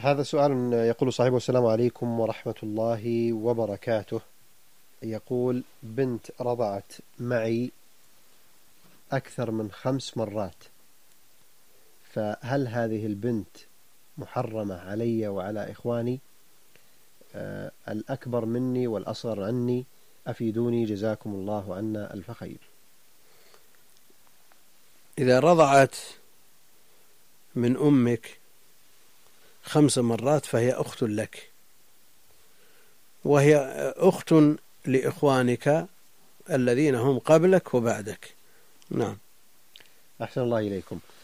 هذا سؤال يقول صاحبه: السلام عليكم ورحمة الله وبركاته. يقول: بنت رضعت معي أكثر من 5 مرات، فهل هذه البنت محرمة علي وعلى إخواني؟ الأكبر مني والأصغر عني، أفيدوني جزاكم الله عنا ألف خير. إذا رضعت من أمك 5 مرات فهي أخت لك، وهي أخت لإخوانك الذين هم قبلك وبعدك. نعم. أحسن الله إليكم.